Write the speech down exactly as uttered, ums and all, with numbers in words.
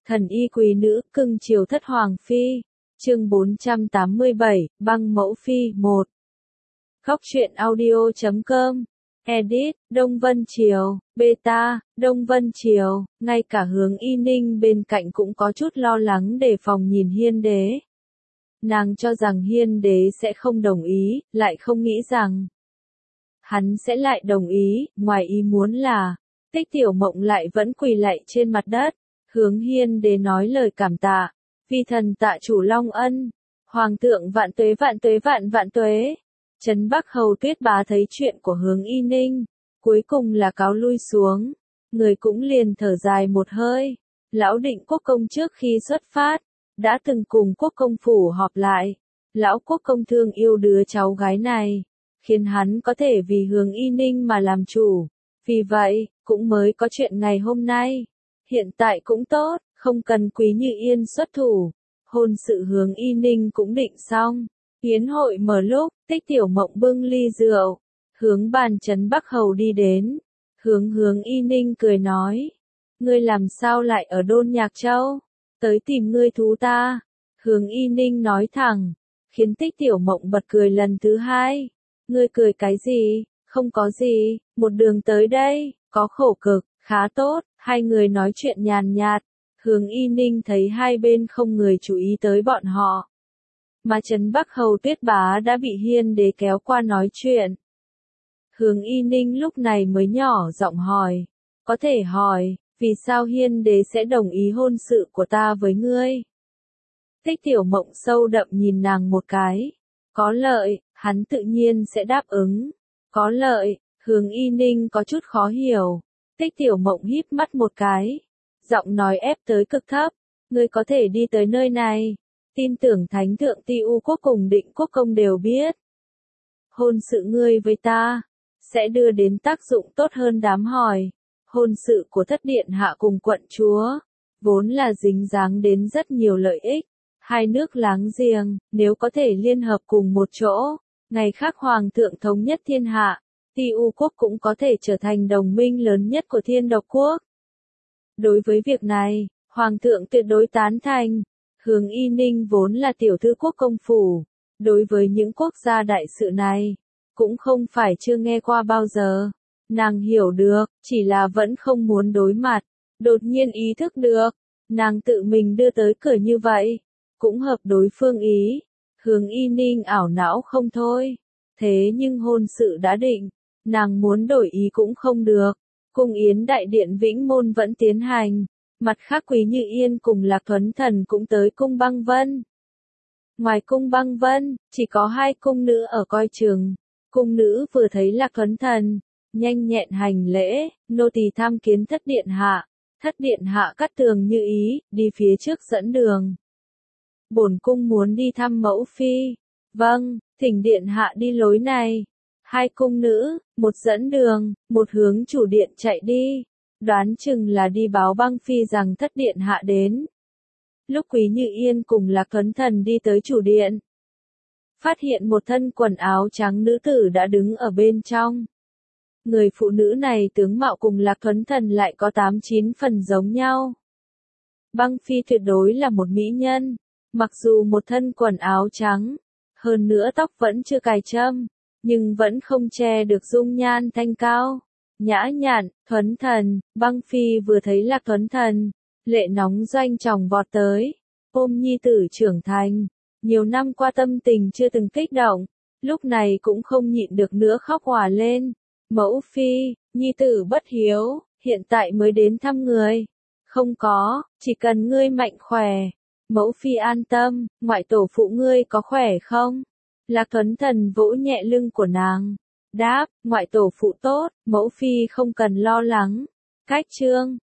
Thần y quý nữ, cưng chiều thất hoàng phi. Chương bốn trăm tám mươi bảy, băng mẫu phi, một. Khóc chuyện audio chấm com. Edit, Đông Vân Triều, Beta, Đông Vân Triều, ngay cả Hướng Y Ninh bên cạnh cũng có chút lo lắng đề phòng nhìn Hiên Đế. Nàng cho rằng Hiên Đế sẽ không đồng ý, lại không nghĩ rằng hắn sẽ lại đồng ý, ngoài ý muốn là, Tích Tiểu Mộng lại vẫn quỳ lạy trên mặt đất, hướng Hiên Đế nói lời cảm tạ, vi thần tạ chủ long ân, hoàng thượng vạn tuế vạn tuế vạn vạn tuế. Trấn Bắc Hầu Tuyết Bá thấy chuyện của Hướng Y Ninh, cuối cùng là cáo lui xuống, người cũng liền thở dài một hơi. Lão Định Quốc Công trước khi xuất phát, đã từng cùng Quốc Công phủ họp lại. Lão Quốc Công thương yêu đứa cháu gái này, khiến hắn có thể vì Hướng Y Ninh mà làm chủ. Vì vậy, cũng mới có chuyện ngày hôm nay. Hiện tại cũng tốt, không cần Quý Như Yên xuất thủ. Hôn sự Hướng Y Ninh cũng định xong. Yến hội mở lúc, Tích Tiểu Mộng bưng ly rượu, hướng bàn Trấn Bắc Hầu đi đến. Hướng Hướng Y Ninh cười nói, ngươi làm sao lại ở Đôn Nhạc Châu, tới tìm ngươi thú ta. Hướng Y Ninh nói thẳng, khiến Tích Tiểu Mộng bật cười lần thứ hai. Ngươi cười cái gì, không có gì, một đường tới đây, có khổ cực, khá tốt, hai người nói chuyện nhàn nhạt. Hướng Y Ninh thấy hai bên không người chú ý tới bọn họ. Mà Trấn Bắc Hầu Tuyết Bá đã bị Hiên Đế kéo qua nói chuyện. Hướng Y Ninh lúc này mới nhỏ giọng hỏi, có thể hỏi, vì sao Hiên Đế sẽ đồng ý hôn sự của ta với ngươi? Tích Tiểu Mộng sâu đậm nhìn nàng một cái, có lợi, hắn tự nhiên sẽ đáp ứng, có lợi. Hướng Y Ninh có chút khó hiểu, Tích Tiểu Mộng híp mắt một cái, giọng nói ép tới cực thấp, ngươi có thể đi tới nơi này. Tin tưởng Thánh Thượng Ti U Quốc cùng Định Quốc Công đều biết. Hôn sự ngươi với ta, sẽ đưa đến tác dụng tốt hơn đám hỏi. Hôn sự của thất điện hạ cùng quận chúa, vốn là dính dáng đến rất nhiều lợi ích. Hai nước láng giềng, nếu có thể liên hợp cùng một chỗ, ngày khác Hoàng thượng thống nhất thiên hạ, Ti U Quốc cũng có thể trở thành đồng minh lớn nhất của Thiên Độc Quốc. Đối với việc này, Hoàng thượng tuyệt đối tán thành. Hướng Y Ninh vốn là tiểu thư Quốc công phủ, đối với những quốc gia đại sự này, cũng không phải chưa nghe qua bao giờ. Nàng hiểu được, chỉ là vẫn không muốn đối mặt, đột nhiên ý thức được, nàng tự mình đưa tới cửa như vậy, cũng hợp đối phương ý. Hướng Y Ninh ảo não không thôi, thế nhưng hôn sự đã định, nàng muốn đổi ý cũng không được. Cung yến đại điện Vĩnh Môn vẫn tiến hành. Mặt khác Quý Như Yên cùng Lạc Thuấn Thần cũng tới cung Băng Vân. Ngoài cung Băng Vân, chỉ có hai cung nữ ở coi chừng. Cung nữ vừa thấy Lạc Thuấn Thần, nhanh nhẹn hành lễ, nô tỳ tham kiến thất điện hạ. Thất điện hạ cắt tường như ý, đi phía trước dẫn đường. Bổn cung muốn đi thăm mẫu phi. Vâng, thỉnh điện hạ đi lối này. Hai cung nữ, một dẫn đường, một hướng chủ điện chạy đi. Đoán chừng là đi báo Băng phi rằng thất điện hạ đến. Lúc Quý Như Yên cùng Lạc Thuấn Thần đi tới chủ điện, phát hiện một thân quần áo trắng nữ tử đã đứng ở bên trong. Người phụ nữ này tướng mạo cùng Lạc Thuấn Thần lại có tám chín phần giống nhau. Băng phi tuyệt đối là một mỹ nhân, mặc dù một thân quần áo trắng, hơn nữa tóc vẫn chưa cài trâm, nhưng vẫn không che được dung nhan thanh cao. Nhã nhặn, Thuấn Thần. Băng phi vừa thấy Lạc Thuấn Thần, lệ nóng doanh tròng vọt tới, ôm nhi tử trưởng thành, nhiều năm qua tâm tình chưa từng kích động, lúc này cũng không nhịn được nữa khóc òa lên. Mẫu phi, nhi tử bất hiếu, hiện tại mới đến thăm người. Không có, chỉ cần ngươi mạnh khỏe. Mẫu phi an tâm, ngoại tổ phụ ngươi có khỏe không? Lạc Thuấn Thần vỗ nhẹ lưng của nàng. Đáp, ngoại tổ phụ tốt, mẫu phi không cần lo lắng. Cách chương